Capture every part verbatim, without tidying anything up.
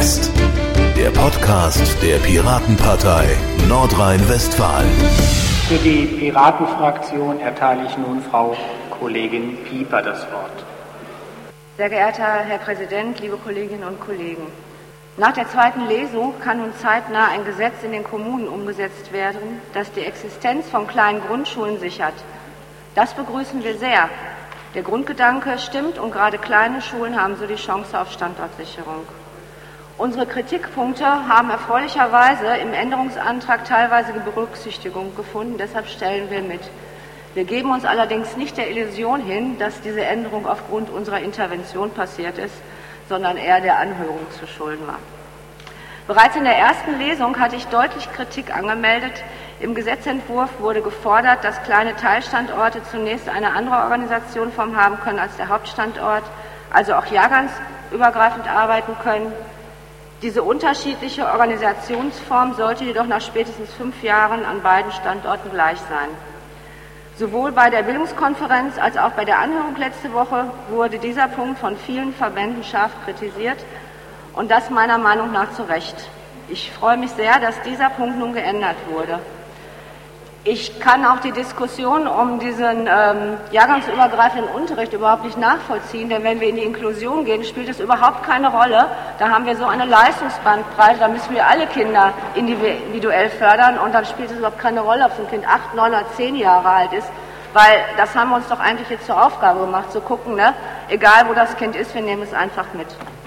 West, der Podcast der Piratenpartei Nordrhein-Westfalen. Für die Piratenfraktion erteile ich nun Frau Kollegin Pieper das Wort. Sehr geehrter Herr Präsident, liebe Kolleginnen und Kollegen! Nach der zweiten Lesung kann nun zeitnah ein Gesetz in den Kommunen umgesetzt werden, das die Existenz von kleinen Grundschulen sichert. Das begrüßen wir sehr. Der Grundgedanke stimmt und gerade kleine Schulen haben so die Chance auf Standortsicherung. Unsere Kritikpunkte haben erfreulicherweise im Änderungsantrag teilweise Berücksichtigung gefunden, deshalb stellen wir mit. Wir geben uns allerdings nicht der Illusion hin, dass diese Änderung aufgrund unserer Intervention passiert ist, sondern eher der Anhörung zu schulden war. Bereits in der ersten Lesung hatte ich deutlich Kritik angemeldet. Im Gesetzentwurf wurde gefordert, dass kleine Teilstandorte zunächst eine andere Organisationsform haben können als der Hauptstandort, also auch jahrgangsübergreifend arbeiten können. Diese unterschiedliche Organisationsform sollte jedoch nach spätestens fünf Jahren an beiden Standorten gleich sein. Sowohl bei der Bildungskonferenz als auch bei der Anhörung letzte Woche wurde dieser Punkt von vielen Verbänden scharf kritisiert und das meiner Meinung nach zu Recht. Ich freue mich sehr, dass dieser Punkt nun geändert wurde. Ich kann auch die Diskussion um diesen ähm, jahrgangsübergreifenden Unterricht überhaupt nicht nachvollziehen, denn wenn wir in die Inklusion gehen, spielt es überhaupt keine Rolle. Da haben wir so eine Leistungsbandbreite, da müssen wir alle Kinder individuell fördern und dann spielt es überhaupt keine Rolle, ob so ein Kind acht, neun oder zehn Jahre alt ist, weil das haben wir uns doch eigentlich jetzt zur Aufgabe gemacht, zu gucken, ne? Egal wo das Kind ist, wir nehmen es einfach mit.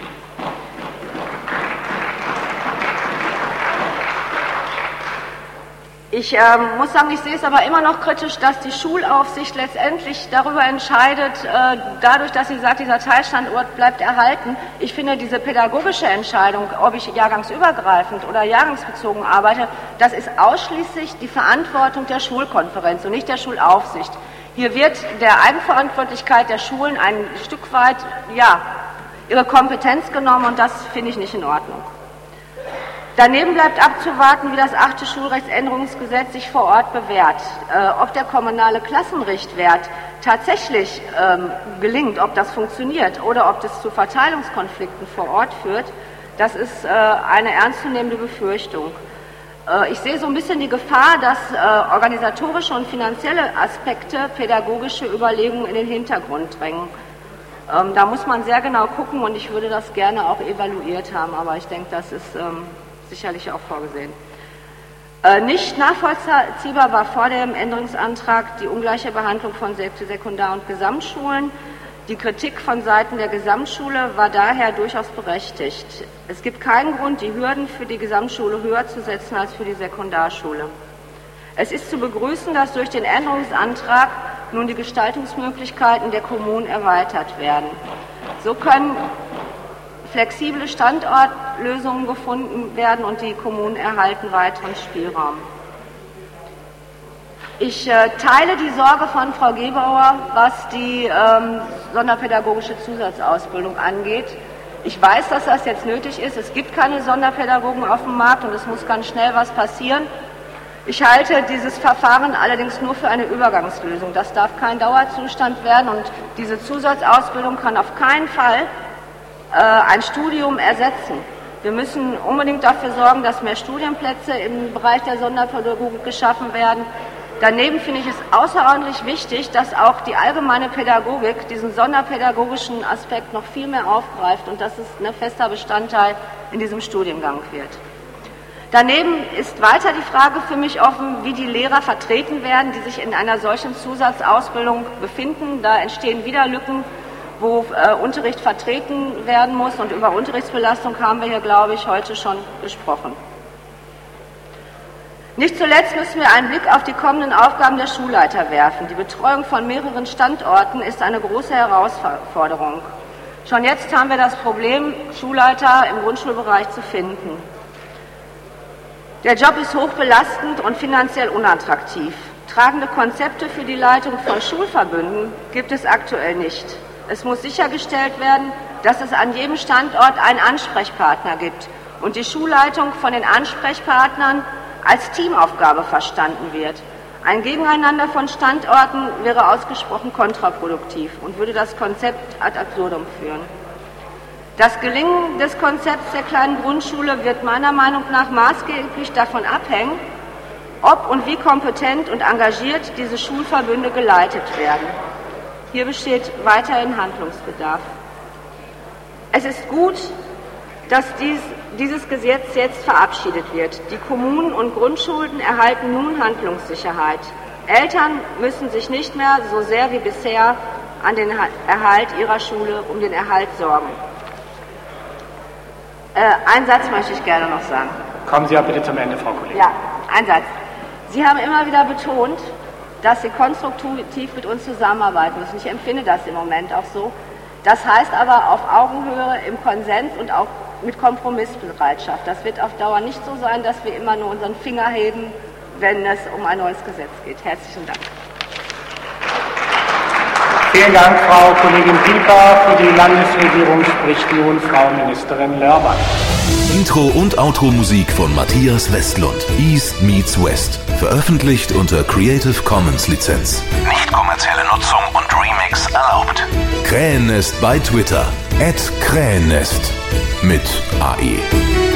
Ich äh, muss sagen, ich sehe es aber immer noch kritisch, dass die Schulaufsicht letztendlich darüber entscheidet, äh, dadurch, dass sie sagt, dieser Teilstandort bleibt erhalten. Ich finde, diese pädagogische Entscheidung, ob ich jahrgangsübergreifend oder jahrgangsbezogen arbeite, das ist ausschließlich die Verantwortung der Schulkonferenz und nicht der Schulaufsicht. Hier wird der Eigenverantwortlichkeit der Schulen ein Stück weit, ja, ihre Kompetenz genommen und das finde ich nicht in Ordnung. Daneben bleibt abzuwarten, wie das achte Schulrechtsänderungsgesetz sich vor Ort bewährt. Äh, ob der kommunale Klassenrichtwert tatsächlich ähm, gelingt, ob das funktioniert oder ob das zu Verteilungskonflikten vor Ort führt, das ist äh, eine ernstzunehmende Befürchtung. Äh, ich sehe so ein bisschen die Gefahr, dass äh, organisatorische und finanzielle Aspekte pädagogische Überlegungen in den Hintergrund drängen. Ähm, da muss man sehr genau gucken und ich würde das gerne auch evaluiert haben, aber ich denke, das ist ähm, sicherlich auch vorgesehen. Äh, nicht nachvollziehbar war vor dem Änderungsantrag die ungleiche Behandlung von Sekundar- und Gesamtschulen. Die Kritik von Seiten der Gesamtschule war daher durchaus berechtigt. Es gibt keinen Grund, die Hürden für die Gesamtschule höher zu setzen als für die Sekundarschule. Es ist zu begrüßen, dass durch den Änderungsantrag nun die Gestaltungsmöglichkeiten der Kommunen erweitert werden. So können flexible Standortlösungen gefunden werden und die Kommunen erhalten weiteren Spielraum. Ich äh, teile die Sorge von Frau Gebauer, was die ähm, sonderpädagogische Zusatzausbildung angeht. Ich weiß, dass das jetzt nötig ist. Es gibt keine Sonderpädagogen auf dem Markt und es muss ganz schnell was passieren. Ich halte dieses Verfahren allerdings nur für eine Übergangslösung. Das darf kein Dauerzustand werden und diese Zusatzausbildung kann auf keinen Fall ein Studium ersetzen. Wir müssen unbedingt dafür sorgen, dass mehr Studienplätze im Bereich der Sonderpädagogik geschaffen werden. Daneben finde ich es außerordentlich wichtig, dass auch die allgemeine Pädagogik diesen sonderpädagogischen Aspekt noch viel mehr aufgreift und dass es ein fester Bestandteil in diesem Studiengang wird. Daneben ist weiter die Frage für mich offen, wie die Lehrer vertreten werden, die sich in einer solchen Zusatzausbildung befinden. Da entstehen wieder Lücken, wo äh, Unterricht vertreten werden muss. Und über Unterrichtsbelastung haben wir hier, glaube ich, heute schon gesprochen. Nicht zuletzt müssen wir einen Blick auf die kommenden Aufgaben der Schulleiter werfen. Die Betreuung von mehreren Standorten ist eine große Herausforderung. Schon jetzt haben wir das Problem, Schulleiter im Grundschulbereich zu finden. Der Job ist hochbelastend und finanziell unattraktiv. Tragende Konzepte für die Leitung von Schulverbünden gibt es aktuell nicht. Es muss sichergestellt werden, dass es an jedem Standort einen Ansprechpartner gibt und die Schulleitung von den Ansprechpartnern als Teamaufgabe verstanden wird. Ein Gegeneinander von Standorten wäre ausgesprochen kontraproduktiv und würde das Konzept ad absurdum führen. Das Gelingen des Konzepts der kleinen Grundschule wird meiner Meinung nach maßgeblich davon abhängen, ob und wie kompetent und engagiert diese Schulverbünde geleitet werden. Hier besteht weiterhin Handlungsbedarf. Es ist gut, dass dies, dieses Gesetz jetzt verabschiedet wird. Die Kommunen und Grundschulen erhalten nun Handlungssicherheit. Eltern müssen sich nicht mehr so sehr wie bisher an den Erhalt ihrer Schule, um den Erhalt sorgen. Äh, einen Satz möchte ich gerne noch sagen. Kommen Sie auch bitte zum Ende, Frau Kollegin. Ja, ein Satz. Sie haben immer wieder betont, dass Sie konstruktiv mit uns zusammenarbeiten müssen. Ich empfinde das im Moment auch so. Das heißt aber auf Augenhöhe, im Konsens und auch mit Kompromissbereitschaft. Das wird auf Dauer nicht so sein, dass wir immer nur unseren Finger heben, wenn es um ein neues Gesetz geht. Herzlichen Dank. Vielen Dank, Frau Kollegin Pieper. Für die Landesregierung spricht nun Frau Ministerin Lörmann. Intro und Outro-Musik von Matthias Westlund. East meets West. Veröffentlicht unter Creative Commons Lizenz. Nicht kommerzielle Nutzung und Remix erlaubt. Krähennest bei Twitter. at Krähennest. Mit A E.